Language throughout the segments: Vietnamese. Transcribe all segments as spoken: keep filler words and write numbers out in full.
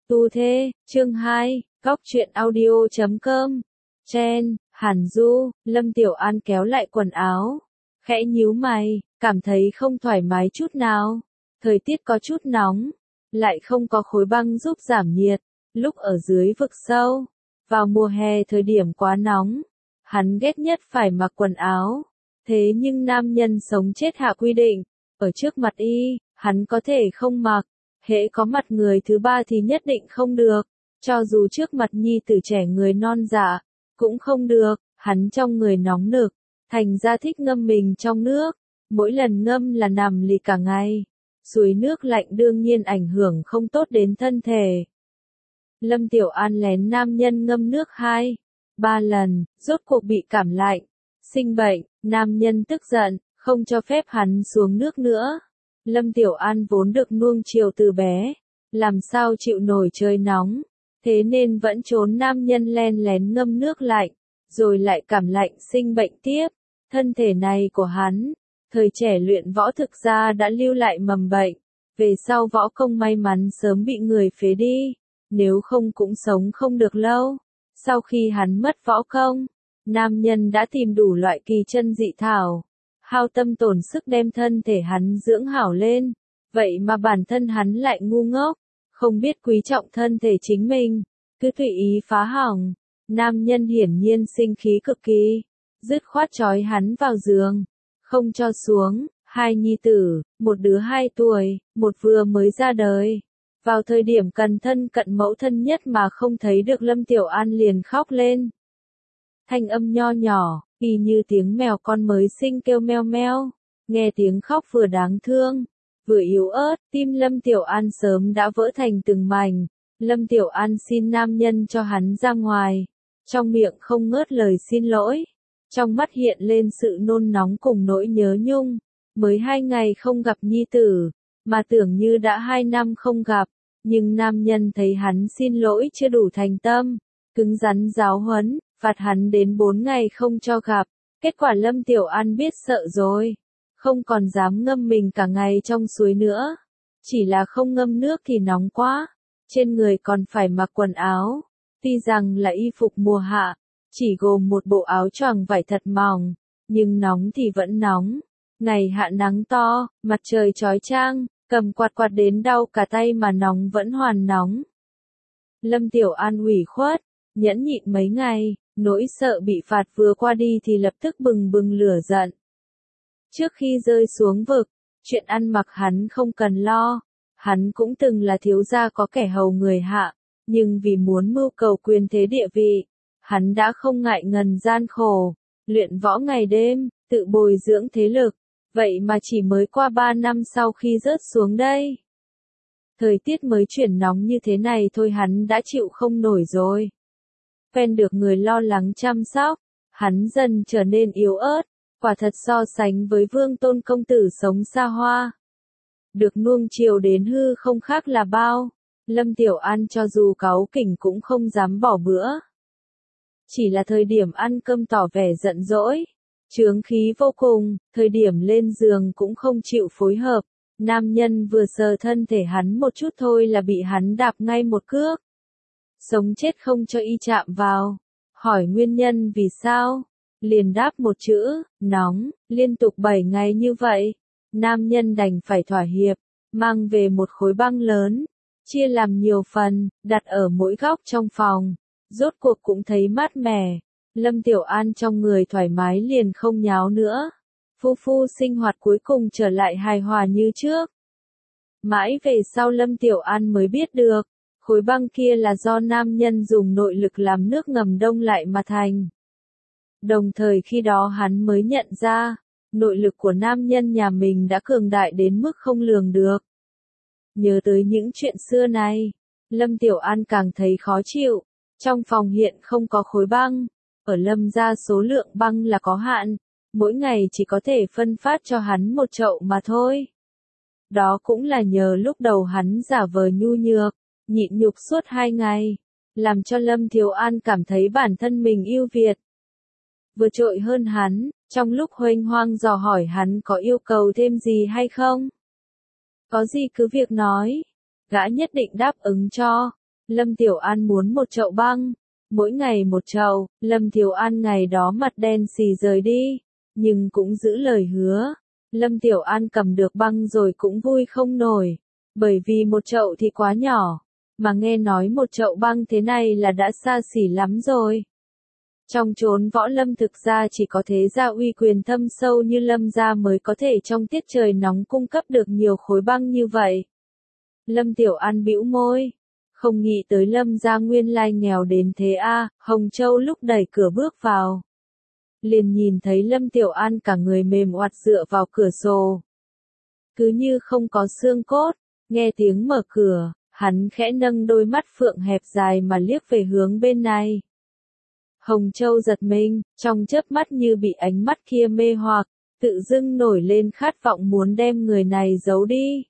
Tu Thê, chương hai, góc truyện audio chấm com. Chen, Hàn Du, Lâm Tiểu An kéo lại quần áo, khẽ nhíu mày, cảm thấy không thoải mái chút nào. Thời tiết có chút nóng, lại không có khối băng giúp giảm nhiệt, lúc ở dưới vực sâu, vào mùa hè thời điểm quá nóng, hắn ghét nhất phải mặc quần áo. Thế nhưng nam nhân sống chết hạ quy định, ở trước mặt y, hắn có thể không mặc, hễ có mặt người thứ ba thì nhất định không được, cho dù trước mặt nhi tử trẻ người non dạ, cũng không được, hắn trong người nóng nực, thành ra thích ngâm mình trong nước, mỗi lần ngâm là nằm lì cả ngày, suối nước lạnh đương nhiên ảnh hưởng không tốt đến thân thể. Lâm Tiểu An lén nam nhân ngâm nước hai, ba lần, rốt cuộc bị cảm lạnh, sinh bệnh, nam nhân tức giận, không cho phép hắn xuống nước nữa. Lâm Tiểu An vốn được nuông chiều từ bé, làm sao chịu nổi trời nóng, thế nên vẫn trốn nam nhân len lén ngâm nước lạnh, rồi lại cảm lạnh sinh bệnh tiếp. Thân thể này của hắn, thời trẻ luyện võ thực ra đã lưu lại mầm bệnh, về sau võ công may mắn sớm bị người phế đi, nếu không cũng sống không được lâu. Sau khi hắn mất võ công, nam nhân đã tìm đủ loại kỳ chân dị thảo, hao tâm tổn sức đem thân thể hắn dưỡng hảo lên, vậy mà bản thân hắn lại ngu ngốc, không biết quý trọng thân thể chính mình, cứ tùy ý phá hỏng. Nam nhân hiển nhiên sinh khí cực kỳ, dứt khoát trói hắn vào giường, không cho xuống. Hai nhi tử, một đứa hai tuổi, một vừa mới ra đời. Vào thời điểm cần thân cận mẫu thân nhất mà không thấy được Lâm Tiểu An liền khóc lên. Thanh âm nho nhỏ, y như tiếng mèo con mới sinh kêu meo meo, nghe tiếng khóc vừa đáng thương, vừa yếu ớt, tim Lâm Tiểu An sớm đã vỡ thành từng mảnh. Lâm Tiểu An xin nam nhân cho hắn ra ngoài, trong miệng không ngớt lời xin lỗi, trong mắt hiện lên sự nôn nóng cùng nỗi nhớ nhung. Mới hai ngày không gặp nhi tử, mà tưởng như đã hai năm không gặp, nhưng nam nhân thấy hắn xin lỗi chưa đủ thành tâm, cứng rắn giáo huấn, phạt hắn đến bốn ngày không cho gặp. Kết quả Lâm Tiểu An biết sợ rồi, không còn dám ngâm mình cả ngày trong suối nữa. Chỉ là không ngâm nước thì nóng quá, trên người còn phải mặc quần áo, tuy rằng là y phục mùa hạ, chỉ gồm một bộ áo choàng vải thật mỏng, nhưng nóng thì vẫn nóng. Ngày hạ nắng to, mặt trời chói chang, cầm quạt quạt đến đau cả tay mà nóng vẫn hoàn nóng. Lâm Tiểu An ủy khuất, nhẫn nhịn mấy ngày, nỗi sợ bị phạt vừa qua đi thì lập tức bừng bừng lửa giận. Trước khi rơi xuống vực, chuyện ăn mặc hắn không cần lo, hắn cũng từng là thiếu gia có kẻ hầu người hạ, nhưng vì muốn mưu cầu quyền thế địa vị, hắn đã không ngại ngần gian khổ, luyện võ ngày đêm, tự bồi dưỡng thế lực. Vậy mà chỉ mới qua ba năm sau khi rớt xuống đây. Thời tiết mới chuyển nóng như thế này thôi hắn đã chịu không nổi rồi. Quen được người lo lắng chăm sóc, hắn dần trở nên yếu ớt, quả thật so sánh với Vương Tôn công tử sống xa hoa. Được nuông chiều đến hư không khác là bao, Lâm Tiểu An cho dù cáu kỉnh cũng không dám bỏ bữa. Chỉ là thời điểm ăn cơm tỏ vẻ giận dỗi. Chướng khí vô cùng, thời điểm lên giường cũng không chịu phối hợp, nam nhân vừa sờ thân thể hắn một chút thôi là bị hắn đạp ngay một cước. Sống chết không cho y chạm vào, hỏi nguyên nhân vì sao, liền đáp một chữ, nóng, liên tục bảy ngày như vậy, nam nhân đành phải thỏa hiệp, mang về một khối băng lớn, chia làm nhiều phần, đặt ở mỗi góc trong phòng, rốt cuộc cũng thấy mát mẻ. Lâm Tiểu An trong người thoải mái liền không nháo nữa. Phu phu sinh hoạt cuối cùng trở lại hài hòa như trước. Mãi về sau Lâm Tiểu An mới biết được, khối băng kia là do nam nhân dùng nội lực làm nước ngầm đông lại mà thành. Đồng thời khi đó hắn mới nhận ra, nội lực của nam nhân nhà mình đã cường đại đến mức không lường được. Nhớ tới những chuyện xưa này, Lâm Tiểu An càng thấy khó chịu. Trong phòng hiện không có khối băng. Ở Lâm gia số lượng băng là có hạn, mỗi ngày chỉ có thể phân phát cho hắn một chậu mà thôi. Đó cũng là nhờ lúc đầu hắn giả vờ nhu nhược, nhịn nhục suốt hai ngày, làm cho Lâm Thiếu An cảm thấy bản thân mình ưu việt. Vừa trội hơn hắn, trong lúc huênh hoang dò hỏi hắn có yêu cầu thêm gì hay không. Có gì cứ việc nói, gã nhất định đáp ứng cho. Lâm Tiểu An muốn một chậu băng, mỗi ngày một chậu. Lâm Thiếu An ngày đó mặt đen xì rời đi, nhưng cũng giữ lời hứa. Lâm Tiểu An cầm được băng rồi cũng vui không nổi, bởi vì một chậu thì quá nhỏ, mà nghe nói một chậu băng thế này là đã xa xỉ lắm rồi. Trong chốn võ lâm thực ra chỉ có thế gia uy quyền thâm sâu như Lâm gia mới có thể trong tiết trời nóng cung cấp được nhiều khối băng như vậy. Lâm Tiểu An bĩu môi, không nghĩ tới Lâm gia nguyên lai nghèo đến thế a. À. Hồng Châu lúc đẩy cửa bước vào, liền nhìn thấy Lâm Tiểu An cả người mềm oặt dựa vào cửa sổ, cứ như không có xương cốt. Nghe tiếng mở cửa, hắn khẽ nâng đôi mắt phượng hẹp dài mà liếc về hướng bên này. Hồng Châu giật mình, trong chớp mắt như bị ánh mắt kia mê hoặc, tự dưng nổi lên khát vọng muốn đem người này giấu đi.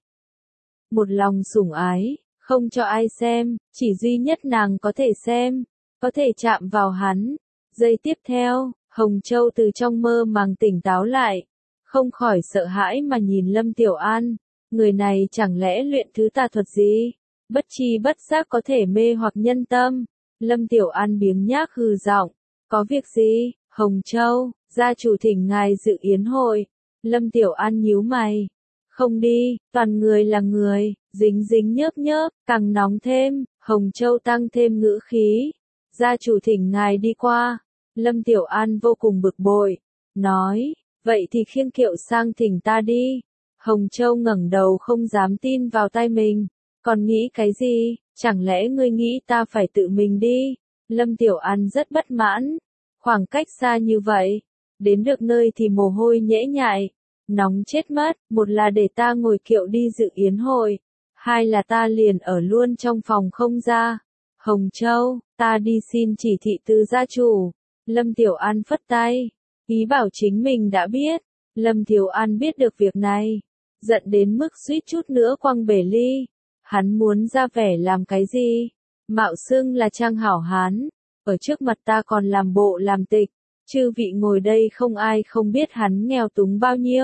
Một lòng sủng ái, không cho ai xem, chỉ duy nhất nàng có thể xem, có thể chạm vào hắn. Giây tiếp theo, Hồng Châu từ trong mơ màng tỉnh táo lại, không khỏi sợ hãi mà nhìn Lâm Tiểu An, người này chẳng lẽ luyện thứ tà thuật gì, bất chi bất giác có thể mê hoặc nhân tâm. Lâm Tiểu An biếng nhác hừ giọng, có việc gì? Hồng Châu, gia chủ thỉnh ngài dự yến hội. Lâm Tiểu An nhíu mày, không đi, toàn người là người, dính dính nhớp nhớp, càng nóng thêm. Hồng Châu tăng thêm ngữ khí, gia chủ thỉnh ngài đi qua. Lâm Tiểu An vô cùng bực bội, nói, vậy thì khiêng kiệu sang thỉnh ta đi. Hồng Châu ngẩng đầu không dám tin vào tai mình, còn nghĩ cái gì, chẳng lẽ ngươi nghĩ ta phải tự mình đi? Lâm Tiểu An rất bất mãn, khoảng cách xa như vậy, đến được nơi thì mồ hôi nhễ nhại, nóng chết mất. Một là để ta ngồi kiệu đi dự yến hội, hai là ta liền ở luôn trong phòng không ra. Hồng Châu, ta đi xin chỉ thị từ gia chủ. Lâm Tiểu An phất tay, ý bảo chính mình đã biết. Lâm Tiểu An biết được việc này, giận đến mức suýt chút nữa quăng bể ly. Hắn muốn ra vẻ làm cái gì? Mạo xưng là trang hảo hán, ở trước mặt ta còn làm bộ làm tịch, chư vị ngồi đây không ai không biết hắn nghèo túng bao nhiêu.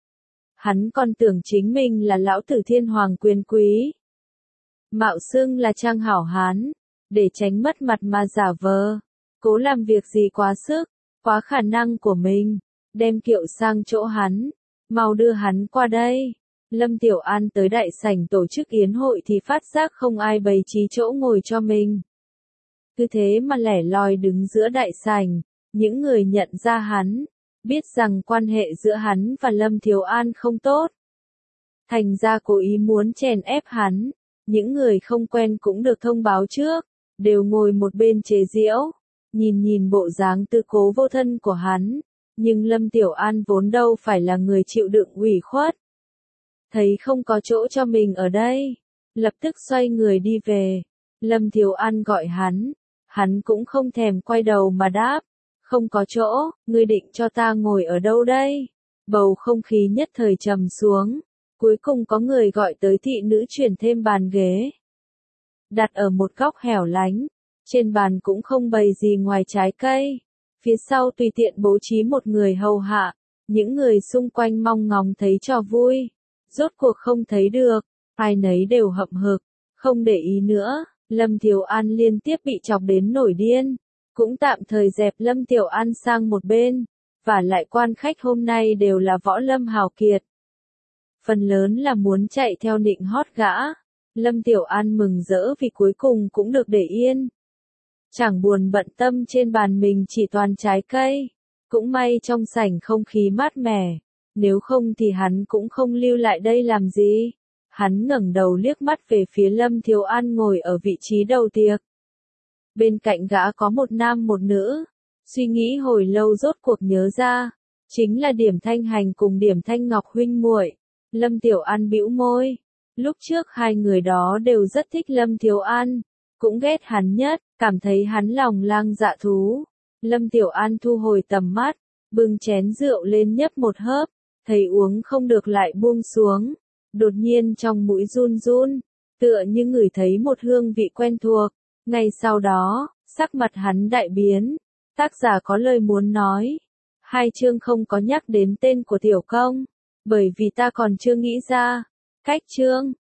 Hắn còn tưởng chính mình là lão tử thiên hoàng quyền quý. Mạo xưng là trang hảo hán, để tránh mất mặt mà giả vờ, cố làm việc gì quá sức, quá khả năng của mình, đem kiệu sang chỗ hắn, mau đưa hắn qua đây. Lâm Tiểu An tới đại sảnh tổ chức yến hội thì phát giác không ai bày trí chỗ ngồi cho mình. Cứ thế mà lẻ loi đứng giữa đại sảnh, những người nhận ra hắn, biết rằng quan hệ giữa hắn và Lâm Thiếu An không tốt. Thành ra cố ý muốn chèn ép hắn, những người không quen cũng được thông báo trước, đều ngồi một bên chế giễu, nhìn nhìn bộ dáng tư cố vô thân của hắn, nhưng Lâm Tiểu An vốn đâu phải là người chịu đựng ủy khuất. Thấy không có chỗ cho mình ở đây, lập tức xoay người đi về. Lâm Thiếu An gọi hắn, hắn cũng không thèm quay đầu mà đáp, không có chỗ, ngươi định cho ta ngồi ở đâu đây? Bầu không khí nhất thời trầm xuống, cuối cùng có người gọi tới thị nữ chuyển thêm bàn ghế, đặt ở một góc hẻo lánh, trên bàn cũng không bày gì ngoài trái cây, phía sau tùy tiện bố trí một người hầu hạ, những người xung quanh mong ngóng thấy trò vui. Rốt cuộc không thấy được, ai nấy đều hậm hực, không để ý nữa. Lâm Tiểu An liên tiếp bị chọc đến nổi điên, cũng tạm thời dẹp Lâm Tiểu An sang một bên, và lại quan khách hôm nay đều là võ lâm hào kiệt. Phần lớn là muốn chạy theo nịnh hót gã. Lâm Tiểu An mừng rỡ vì cuối cùng cũng được để yên. Chẳng buồn bận tâm trên bàn mình chỉ toàn trái cây, cũng may trong sảnh không khí mát mẻ. Nếu không thì hắn cũng không lưu lại đây làm gì. Hắn ngẩng đầu liếc mắt về phía Lâm Thiếu An ngồi ở vị trí đầu tiệc. Bên cạnh gã có một nam một nữ. Suy nghĩ hồi lâu rốt cuộc nhớ ra, chính là Điểm Thanh Hành cùng Điểm Thanh Ngọc huynh muội. Lâm Tiểu An bĩu môi. Lúc trước hai người đó đều rất thích Lâm Thiếu An, cũng ghét hắn nhất, cảm thấy hắn lòng lang dạ thú. Lâm Tiểu An thu hồi tầm mắt, bưng chén rượu lên nhấp một hớp. Thấy uống không được lại buông xuống, đột nhiên trong mũi run run, tựa như ngửi thấy một hương vị quen thuộc. Ngay sau đó, sắc mặt hắn đại biến, tác giả có lời muốn nói. Hai chương không có nhắc đến tên của tiểu công, bởi vì ta còn chưa nghĩ ra. Cách chương,